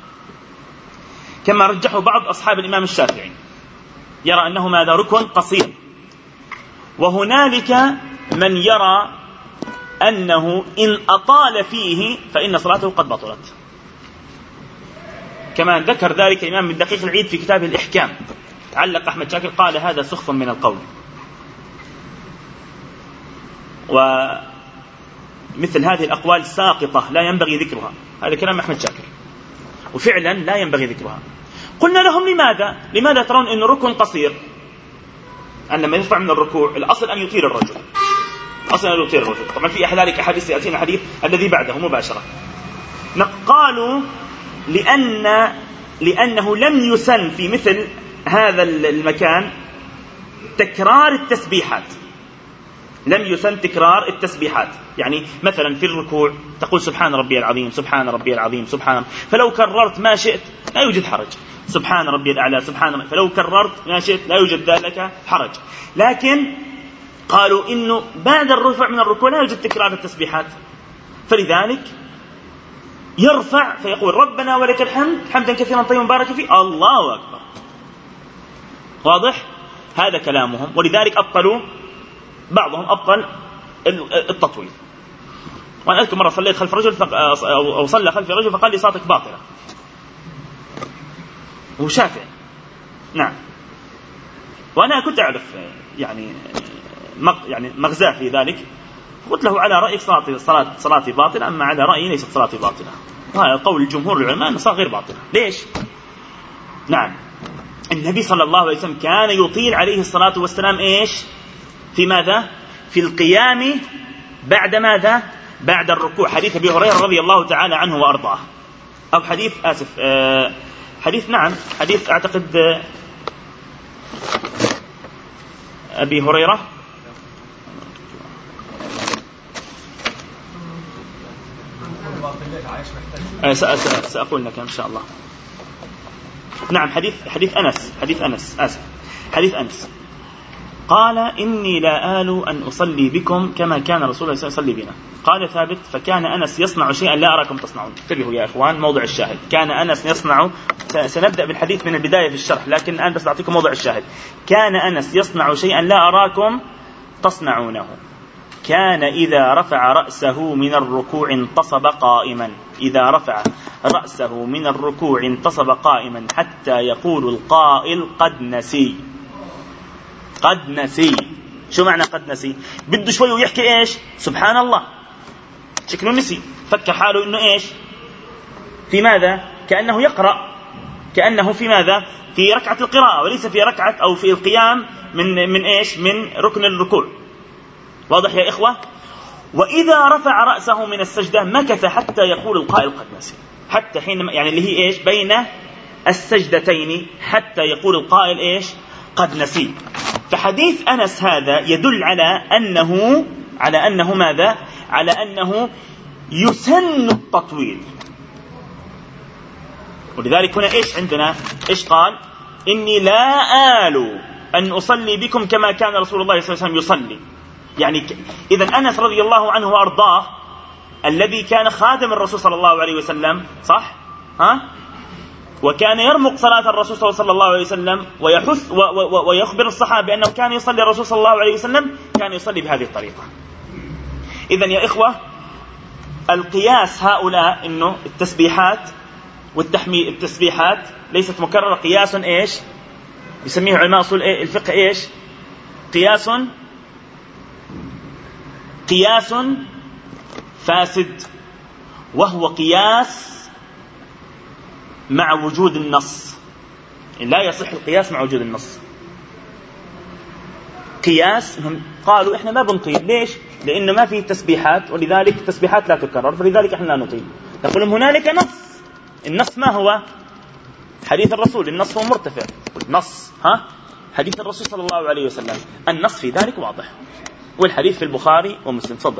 كما رجحوا بعض أصحاب الإمام الشافعي، يرى أنه ماذا؟ ركن قصير. وهنالك من يرى أنه إن أطال فيه فإن صلاته قد بطلت، كما ذكر ذلك الإمام من دقيق العيد في كتابه الإحكام. علق أحمد شاكر قال هذا سخف من القول، ومثل هذه الأقوال ساقطة لا ينبغي ذكرها. هذا كلام أحمد شاكر، وفعلا لا ينبغي ذكرها. قلنا لهم لماذا ترون أن ركن قصير؟ أن لما يرفع من الركوع الأصل أن يطيل الرجل، طبعا في ذلك حديث يأتينا حديث الذي بعده مباشرة. قالوا لأنه لم يسن في مثل هذا المكان تكرار التسبيحات، يعني مثلا في الركوع تقول سبحان ربي العظيم سبحان ربي العظيم سبحان، فلو كررت ما شئت لا يوجد حرج، سبحان ربي الأعلى فلو كررت ما شئت لا يوجد ذلك حرج. لكن قالوا إنه بعد الرفع من الركوع لا يوجد تكرار التسبيحات، فلذلك يرفع فيقول ربنا ولك الحمد حمدا كثيرا طيبا مباركا فيه الله أكبر. واضح؟ هذا كلامهم، ولذلك بعضهم أبطل التطويل. وأنا أذكر مرة صليت خلف رجل أو صلى خلف رجل فقال لي صلاتك باطلة، وهو شافعي. نعم، وأنا كنت أعرف يعني مغزاه في ذلك، قلت له على رأيك صلاتي باطلة، أما على رأيي ليست صلاتي باطلة. وهذا قول الجمهور العلماء أن صلاة غير باطلة. ليش؟ نعم، النبي صلى الله عليه وسلم كان يطيل عليه الصلاة والسلام في ماذا؟ في القيام بعد ماذا؟ بعد الركوع. حديث أبي هريرة رضي الله تعالى عنه وأرضاه، أو حديث أعتقد أبي هريرة سأقول لك إن شاء الله. نعم، حديث أنس قال إني لا آل أن أصلي بكم كما كان رسول الله يصلي بنا. قال ثابت فكان أنس يصنع شيئا لا أراكم تصنعون. انتبهوا يا إخوان، موضع الشاهد كان أنس يصنع. سنبدأ بالحديث من البداية في الشرح، لكن الآن بس أعطيكم موضع الشاهد. كان أنس يصنع شيئا لا أراكم تصنعونه. كان إذا رفع رأسه من الركوع انتصب قائما. إذا رفع رأسه من الركوع انتصب قائما حتى يقول القائل قد نسي. قد نسي. شو معنى قد نسي؟ بده شوي ويحكي إيش؟ سبحان الله، شكله نسي، فكر حاله إنه إيش؟ في ماذا؟ كأنه يقرأ، كأنه في ماذا؟ في ركعة القراءة وليس في ركعة أو في القيام من إيش؟ من ركن الركوع. واضح يا إخوة؟ وإذا رفع رأسه من السجدة مكث حتى يقول القائل قد نسي. حتى حين يعني اللي هي إيش؟ بين السجدتين حتى يقول القائل إيش؟ قد نسي. فحديث أنس هذا يدل على أنه ماذا؟ على أنه يسن التطويل. ولذلك هنا إيش عندنا؟ إيش قال؟ إني لا آل أن أصلي بكم كما كان رسول الله صلى الله عليه وسلم يصلي. يعني إذن أنس رضي الله عنه وأرضاه الذي كان خادم الرسول صلى الله عليه وسلم، صح؟ وكان يرمق صلاة الرسول صلى الله عليه وسلم ويحث ويخبر الصحابة أنه كان يصلي الرسول صلى الله عليه وسلم كان يصلي بهذه الطريقة. إذن يا إخوة، القياس هؤلاء إنه التسبيحات التسبيحات ليست مكررة، قياس إيش يسميه علماء أصول الفقه إيش؟ قياس فاسد، وهو قياس مع وجود النص. لا يصح القياس مع وجود النص. قياس قالوا إحنا ما بنطيل. ليش؟ لأنه ما فيه تسبيحات، ولذلك التسبيحات لا تكرر، فلذلك إحنا لا نطيل. نقول هنالك نص. النص ما هو؟ حديث الرسول. النص هو مرتفع. نص حديث الرسول صلى الله عليه وسلم. النص في ذلك واضح، والحديث في البخاري ومسلم. تفضل.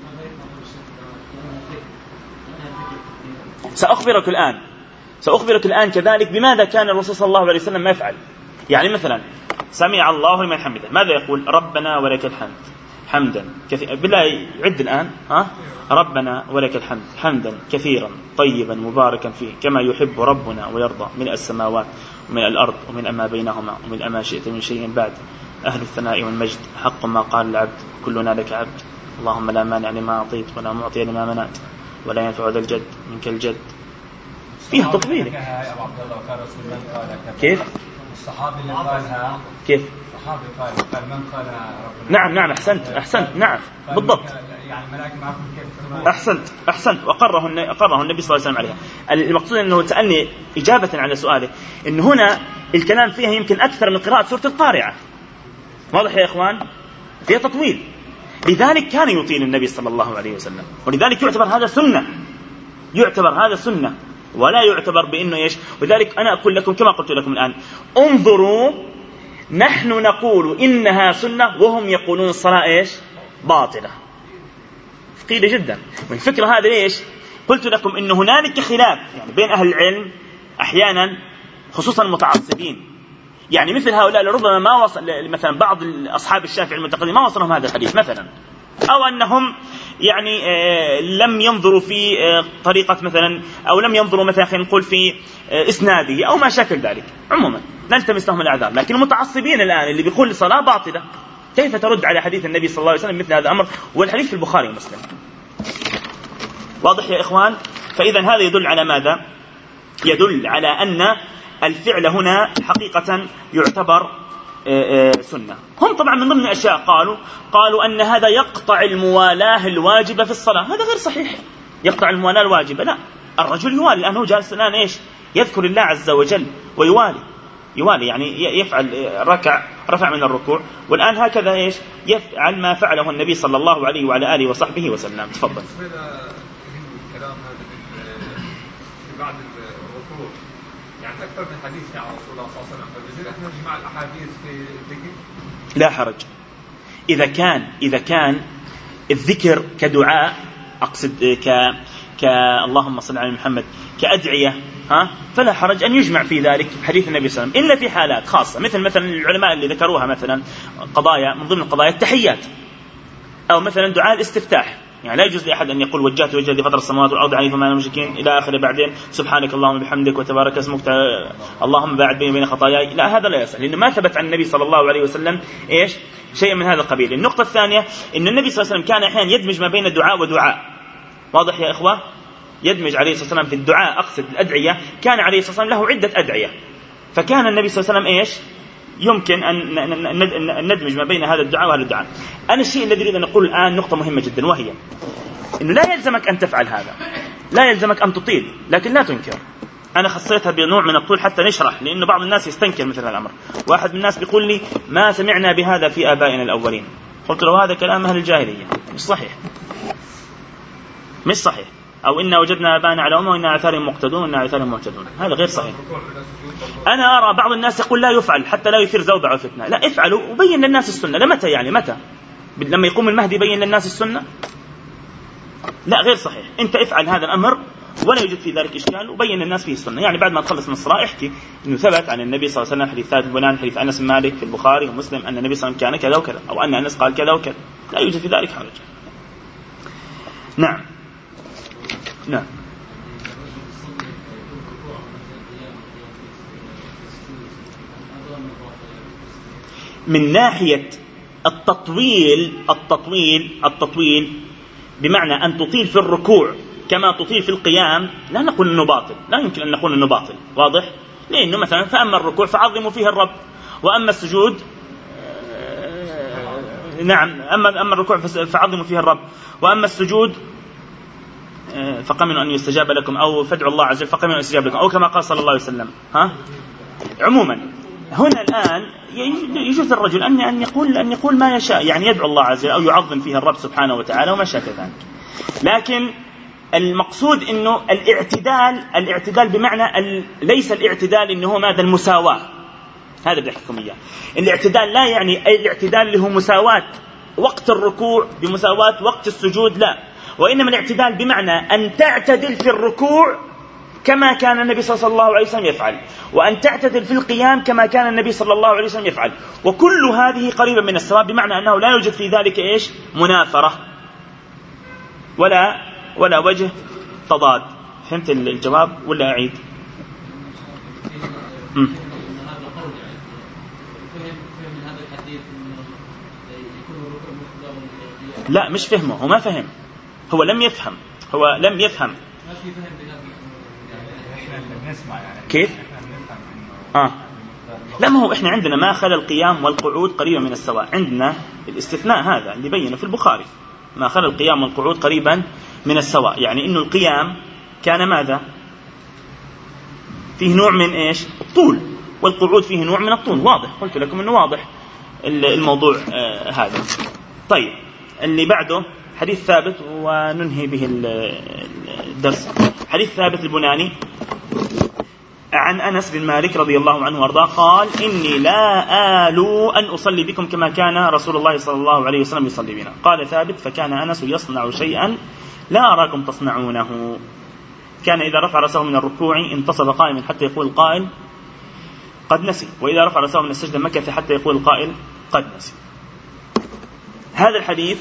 سأخبرك الآن كذلك بماذا كان الرسول صلى الله عليه وسلم ما يفعل. يعني مثلا سمع الله لمن حمده، ماذا يقول؟ ربنا ولك الحمد حمدا كثيرا. بالله عد الآن. ربنا ولك الحمد حمدا كثيرا طيبا مباركا فيه كما يحب ربنا ويرضى، من السماوات ومن الأرض ومن أما بينهما ومن أما شئت من شيء بعد، أهل الثناء والمجد، حق ما قال العبد، كلنا لك عبد، اللهم لا مانع لما أعطيت ولا معطي لما منعت ولا ينفع ذا الجد منك الجد. فيها تطويل. كيف؟ الصحابي اللي قالها كيف؟ الصحابي قال من قال نعم أحسنت نعم بالضبط. يعني ملائكة معكم كيف؟ أحسنت وقره النبي صلى الله عليه وسلم عليها. المقصود أنه سألني إجابة على سؤاله إن هنا الكلام فيها يمكن أكثر من قراءة سورة القارعة. واضح يا إخوان؟ فيها تطويل، لذلك كان يطيل النبي صلى الله عليه وسلم، ولذلك يعتبر هذا سنة ولا يعتبر بأنه إيش. ولذلك أنا أقول لكم كما قلت لكم الآن، انظروا، نحن نقول إنها سنة وهم يقولون الصلاة إيش؟ باطلة. ثقيلة جدا. والفكرة هذا إيش؟ قلت لكم إن هنالك خلاف يعني بين أهل العلم أحيانا، خصوصا المتعصبين. يعني مثل هؤلاء لربما ما وصل، مثلا بعض أصحاب الشافعي المتقدمين ما وصلهم هذا الحديث مثلا، أو أنهم يعني لم ينظروا في طريقة مثلا، أو لم ينظروا مثلا خلينا نقول في إسناده أو ما شكل ذلك. عموما نلتمس لهم الأعذار. لكن المتعصبين الآن اللي بيقول الصلاة باطلة، كيف ترد على حديث النبي صلى الله عليه وسلم مثل هذا الأمر، والحديث في البخاري ومسلم؟ واضح يا إخوان؟ فإذا هذا يدل على ماذا؟ يدل على أن الفعل هنا حقيقة يعتبر سنة. هم طبعا من ضمن الأشياء قالوا أن هذا يقطع الموالاة الواجبة في الصلاة. هذا غير صحيح. يقطع الموالاة الواجبة؟ لا، الرجل يوالي الآن، هو جالس الآن إيش؟ يذكر الله عز وجل ويوالي يعني يفعل رفع من الركوع، والآن هكذا إيش؟ يفعل ما فعله النبي صلى الله عليه وعلى آله وصحبه وسلم. تفضل. الكلام هذا بعد الركوع يعني أكثر من حديث عن رسول الله صلى الله عليه وسلم، فبصير إحنا نجمع الأحاديث في الذكر؟ لا حرج. إذا كان الذكر كدعاء، أقصد اللهم صل على محمد كأدعية فلا حرج أن يجمع في ذلك حديث النبي صلى الله عليه وسلم، إلا في حالات خاصة، مثلا العلماء اللي ذكروها مثلا قضايا من ضمن القضايا التحيات، أو مثلا دعاء الاستفتاح، يعني لا يجوز لأحد أن يقول وجهت وجهي لفطر السماوات والأرض عنيف وما أنا مشركين إلى آخره، بعدين سبحانك اللهم وبحمدك وتبارك اسمك اللهم باعد بيني وبين خطاياي، لا هذا لا يصح، لأنه ما ثبت عن النبي صلى الله عليه وسلم إيش شيء من هذا القبيل. النقطة الثانية أن النبي صلى الله عليه وسلم كان أحيانا يدمج ما بين دعاء ودعاء، واضح يا إخوة؟ يدمج عليه الصلاة والسلام في الدعاء، أقصد الأدعية، كان عليه الصلاة والسلام له عدة أدعية، فكان النبي صلى الله عليه وسلم إيش يمكن أن ندمج ما بين هذا الدعاء وهذا الدعاء. أنا الشيء الذي أريد أن أقول الآن نقطة مهمة جدا، وهي أنه لا يلزمك أن تفعل هذا، لا يلزمك أن تطيل، لكن لا تنكر. أنا خصيتها بنوع من الطول حتى نشرح، لأن بعض الناس يستنكر مثل هذا الأمر. واحد من الناس بيقول لي ما سمعنا بهذا في آبائنا الأولين، قلت له هذا كلام أهل الجاهلية، مش صحيح، مش صحيح. أو إنا وجدنا آباءنا على أمة وإنا آثارهم مقتدون وإنا آثارهم مهتدون، هذا غير صحيح. أنا أرى بعض الناس يقول لا يفعل حتى لا يثير زوبعة وفتنة، لا افعلوا وبين للناس السنة. لمتى يعني؟ متى؟ لما يقوم المهدي يبين للناس السنة؟ لا غير صحيح. أنت افعل هذا الأمر ولا يوجد في ذلك إشكال، وبين للناس فيه السنة. يعني بعد ما تخلص من الصلاة احكي إنه ثبت عن النبي صلى الله عليه وسلم حديث ثابت البناني، حديث أنس بن مالك في البخاري ومسلم أن النبي صلى الله عليه وسلم كان كذا وكذا، أو أن أنس قال كذا وكذا، لا يوجد في ذلك حرج. نعم نعم. من ناحية التطويل بمعنى أن تطيل في الركوع كما تطيل في القيام، لا نقول أنه باطل، لا يمكن أن نقول أنه باطل، واضح؟ لأنه مثلا فأما الركوع فعظموا فيه الرب، وأما السجود نعم، أما الركوع فعظموا فيه الرب، وأما السجود فقمنوا أن يستجاب لكم، أو فادعوا الله عز وجل فقمنوا أن يستجاب لكم، أو كما قال صلى الله عليه وسلم. عموما هنا الآن يجوز الرجل أن يقول ما يشاء، يعني يدعو الله عز وجل أو يعظم فيه الرب سبحانه وتعالى وما شابه ذلك. لكن المقصود إنه الاعتدال بمعنى ليس الاعتدال إنه هو ماذا المساواة، هذا بيحكم إياه. الاعتدال لا يعني الاعتدال اللي هو مساواة وقت الركوع بمساواة وقت السجود، لا، وإنما الاعتدال بمعنى أن تعتدل في الركوع كما كان النبي صلى الله عليه وسلم يفعل، وأن تعتدل في القيام كما كان النبي صلى الله عليه وسلم يفعل، وكل هذه قريبة من السواء، بمعنى أنه لا يوجد في ذلك إيش منافرة ولا وجه تضاد. فهمت الجواب ولا أعيد؟ لا مش فهمه، هو ما فهم، هو لم يفهم. كيف؟ لا، ما هو إحنا عندنا ما خلا القيام والقعود قريبا من السواء، عندنا الاستثناء هذا اللي بينه في البخاري، ما خلا القيام والقعود قريبا من السواء، يعني إنه القيام كان ماذا؟ فيه نوع من إيش؟ الطول، والقعود فيه نوع من الطول، واضح، قلت لكم إنه واضح الموضوع هذا. طيب اللي بعده حديث ثابت وننهي به الدرس. حديث ثابت البناني عن أنس بن مالك رضي الله عنه وارضاه قال إني لا آلو أن أصلي بكم كما كان رسول الله صلى الله عليه وسلم يصلي بنا. قال ثابت فكان أنس يصنع شيئا لا أراكم تصنعونه، كان إذا رفع رأسه من الركوع انتصب قائما حتى يقول القائل قد نسي، وإذا رفع رأسه من السجدة مكث حتى يقول القائل قد نسي. هذا الحديث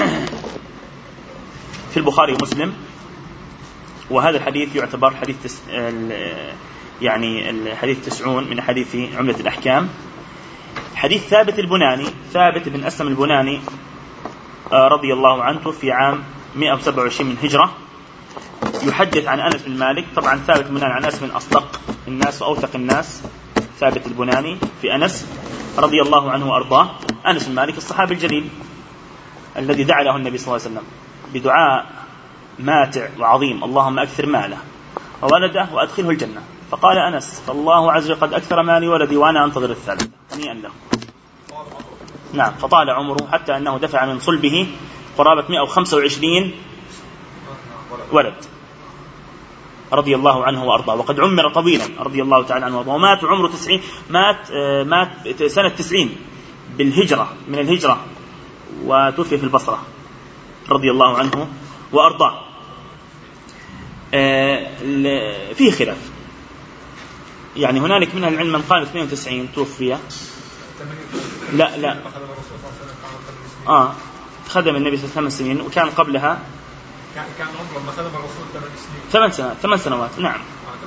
في البخاري ومسلم، وهذا الحديث يعتبر حديث يعني الحديث 90 من حديث عمدة الأحكام. حديث ثابت البناني، ثابت بن أسلم البناني رضي الله عنه في عام 127 من هجرة، يحدث عن أنس بن مالك. طبعا ثابت البناني عن أنس من أصدق الناس وأوثق الناس، ثابت البناني في أنس رضي الله عنه وأرضاه. أنس بن مالك الصحابي الجليل الذي دعا له النبي صلى الله عليه وسلم بدعاء ماتع وعظيم: اللهم أكثر ماله وولده وأدخله الجنة. فقال أنس: فالله عز وجل قد أكثر مالي ولدي وأنا أنتظر الثالث، هنيئا له. نعم، فطال عمره حتى أنه دفع من صلبه قرابة 125 ولد رضي الله عنه وأرضاه، وقد عمر طويلا رضي الله تعالى عنه وأرضاه، ومات عمره 90، مات سنة 90 بالهجرة من الهجرة، وتوفي في البصرة رضي الله عنه وأرضاه. فيه خلاف، يعني هنالك من العلم من قال 92 توفي، لا خدم النبي صلى الله عليه وسلم 8 سنين، وكان قبلها كان عمره لما خدم الرسول 8 سنوات. نعم.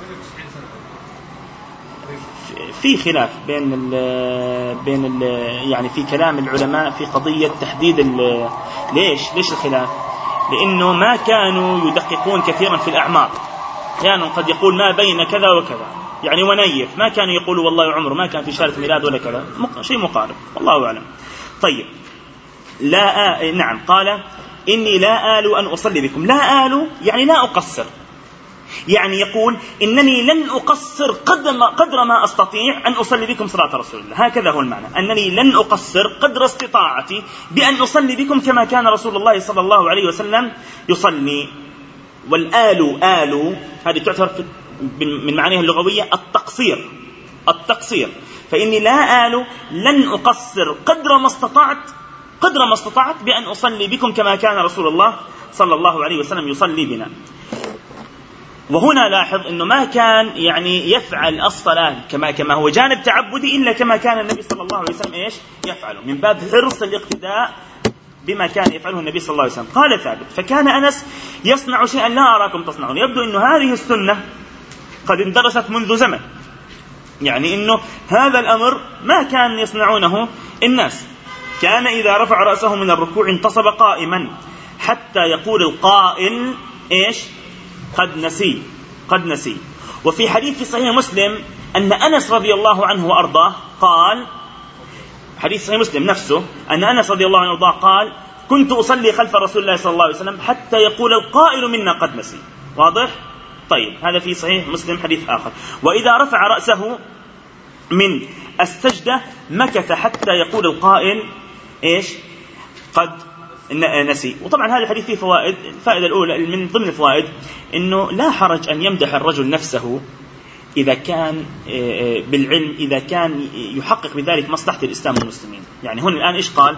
في خلاف بين يعني في كلام العلماء في قضية تحديد ليش الخلاف؟ لأنه ما كانوا يدققون كثيرا في الأعمار، يعني قد يقول ما بين كذا وكذا، يعني ونيف، ما كانوا يقولوا والله عمره ما كان في شهر ميلاد ولا كذا، شيء مقارب، والله أعلم. طيب نعم، قال إني لا آل أن أصلي بكم. لا آل يعني لا أقصر، يعني يقول إنني لن أقصر قدر ما أستطيع أن أصلي بكم صلاة رسول الله، هكذا هو المعنى، أنني لن أقصر قدر استطاعتي بأن أصلي بكم كما كان رسول الله صلى الله عليه وسلم يصلي. والآل هذه تعتبر من معانيها اللغوية التقصير، فإني لا آل لن أقصر قدر ما استطعت بأن أصلي بكم كما كان رسول الله صلى الله عليه وسلم يصلي بنا. وهنا لاحظ أنه ما كان يعني يفعل الصلاة كما هو جانب تعبدي إلا كما كان النبي صلى الله عليه وسلم يفعله، من باب حرص الاقتداء بما كان يفعله النبي صلى الله عليه وسلم. قال ثابت: فكان أنس يصنع شيئا لا أراكم تصنعون. يبدو أنه هذه السنة قد اندرست منذ زمن، يعني أنه هذا الأمر ما كان يصنعونه الناس. كان إذا رفع رأسه من الركوع انتصب قائما حتى يقول القائل قد نسي. وفي حديث في صحيح مسلم أن أنس رضي الله عنه وأرضاه قال، حديث صحيح مسلم نفسه، أن أنس رضي الله عنه وأرضاه قال: كنت أصلي خلف رسول الله صلى الله عليه وسلم حتى يقول القائل منا قد نسي. واضح؟ طيب، هذا في صحيح مسلم حديث آخر. وإذا رفع رأسه من السجدة مكث حتى يقول القائل قد نسي. وطبعا هذا الحديث فيه فوائد. الفائدة الأولى من ضمن الفوائد أنه لا حرج أن يمدح الرجل نفسه إذا كان بالعلم، إذا كان يحقق بذلك مصلحة الإسلام والمسلمين. يعني هنا الآن قال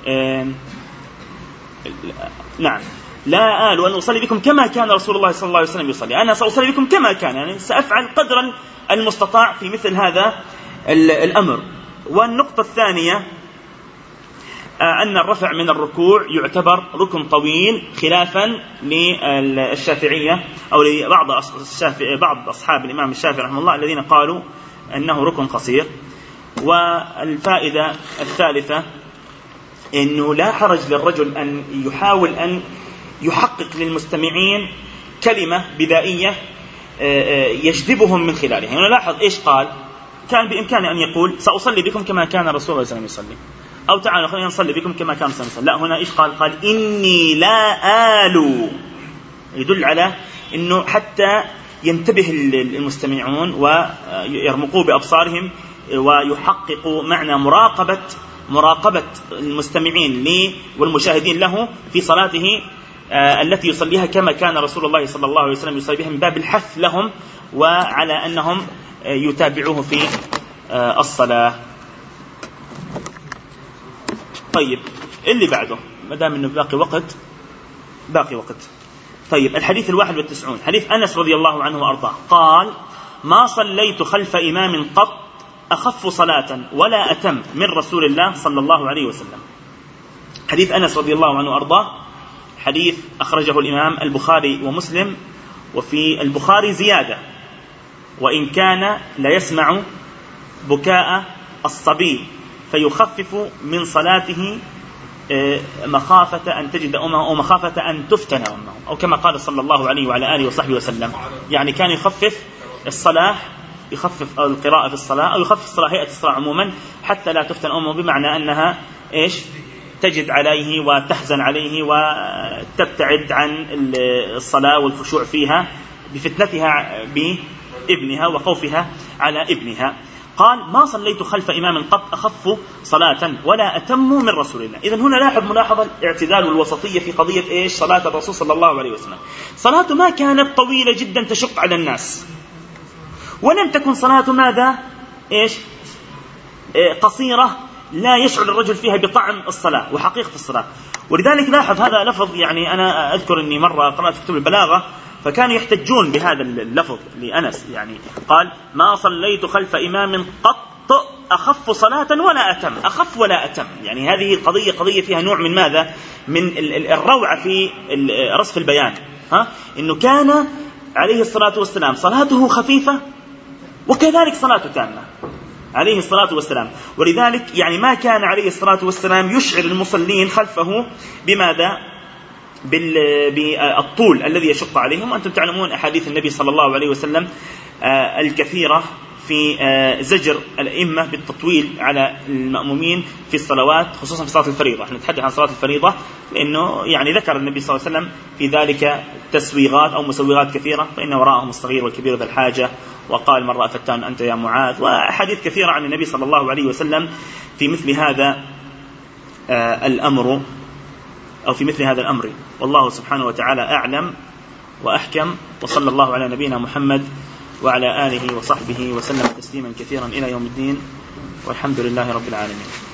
نعم، لا آل أن أصلي بكم كما كان رسول الله صلى الله عليه وسلم يصلي. أنا سأصلي بكم كما كان، يعني سأفعل قدر المستطاع في مثل هذا الأمر. والنقطة الثانية أن الرفع من الركوع يعتبر ركن طويل، خلافا للشافعية أو لبعض أصحاب الإمام الشافعي رحمه الله الذين قالوا أنه ركن قصير. والفائدة الثالثة أنه لا حرج للرجل أن يحاول أن يحقق للمستمعين كلمة بدائية يجذبهم من خلالها. يعني لاحظ قال: كان بإمكانه أن يقول سأصلي بكم كما كان رسول الله صلى الله عليه وسلم يصلي، أو تعالوا خلينا نصلي بكم كما كان صلى الله عليه وسلم. لا، هنا قال إني لا آل، يدل على أنه حتى ينتبه المستمعون ويرمقوا بأبصارهم ويحققوا معنى مراقبة المستمعين والمشاهدين له في صلاته التي يصليها كما كان رسول الله صلى الله عليه وسلم يصلي بها، من باب الحث لهم وعلى أنهم يتابعوه في الصلاة. طيب، اللي بعده ما دام انه باقي وقت. طيب، الحديث 91، حديث أنس رضي الله عنه وأرضاه قال: ما صليت خلف إمام قط أخف صلاة ولا أتم من رسول الله صلى الله عليه وسلم. حديث أنس رضي الله عنه وأرضاه حديث أخرجه الإمام البخاري ومسلم، وفي البخاري زيادة: وإن كان لا يسمع بكاء الصبي فيخفف من صلاته مخافة أن تجد أمه أو مخافة أن تفتن أمه، أو كما قال صلى الله عليه وعلى آله وصحبه وسلم. يعني كان يخفف الصلاة، يخفف القراءة في الصلاة، أو يخفف الصلاة، هيئة الصلاة عموما، حتى لا تفتن أمه، بمعنى أنها تجد عليه وتحزن عليه وتبتعد عن الصلاة والخشوع فيها بفتنتها بابنها وخوفها على ابنها. قال: ما صليت خلف إمام قط أخف صلاة ولا أتم من رسول الله. إذن هنا لاحظ ملاحظة الاعتدال والوسطية في قضية صلاة الرسول صلى الله عليه وسلم. صلاته ما كانت طويلة جدا تشق على الناس، ولم تكن صلاته ماذا قصيرة لا يشعر الرجل فيها بطعم الصلاة وحقيقة الصلاة. ولذلك لاحظ هذا لفظ، يعني أنا أذكر أني مرة قرأت في كتب البلاغة فكانوا يحتجون بهذا اللفظ لأنس، يعني قال ما صليت خلف إمام قط أخف صلاة ولا أتم، أخف ولا أتم. يعني هذه قضية فيها نوع من ماذا؟ من الروعة في رصف البيان، إنه كان عليه الصلاة والسلام صلاته خفيفة وكذلك صلاته تامة عليه الصلاة والسلام. ولذلك يعني ما كان عليه الصلاة والسلام يشعر المصلين خلفه بماذا؟ بالطول الذي يشق عليهم. وأنتم تعلمون أحاديث النبي صلى الله عليه وسلم الكثيرة في زجر الأئمة بالتطويل على المأمومين في الصلوات، خصوصا في صلاة الفريضة. نحن نتحدث عن صلاة الفريضة لأنه يعني ذكر النبي صلى الله عليه وسلم في ذلك تسويغات أو مسوغات كثيرة، فإن وراءهم الصغير والكبير ذا الحاجة، وقال من رأى فتان أنت يا معاذ، وأحاديث كثيرة عن النبي صلى الله عليه وسلم في مثل هذا الأمر أو في مثل هذا الأمر. والله سبحانه وتعالى أعلم وأحكم، وصلى الله على نبينا محمد وعلى آله وصحبه وسلم تسليما كثيرا إلى يوم الدين، والحمد لله رب العالمين.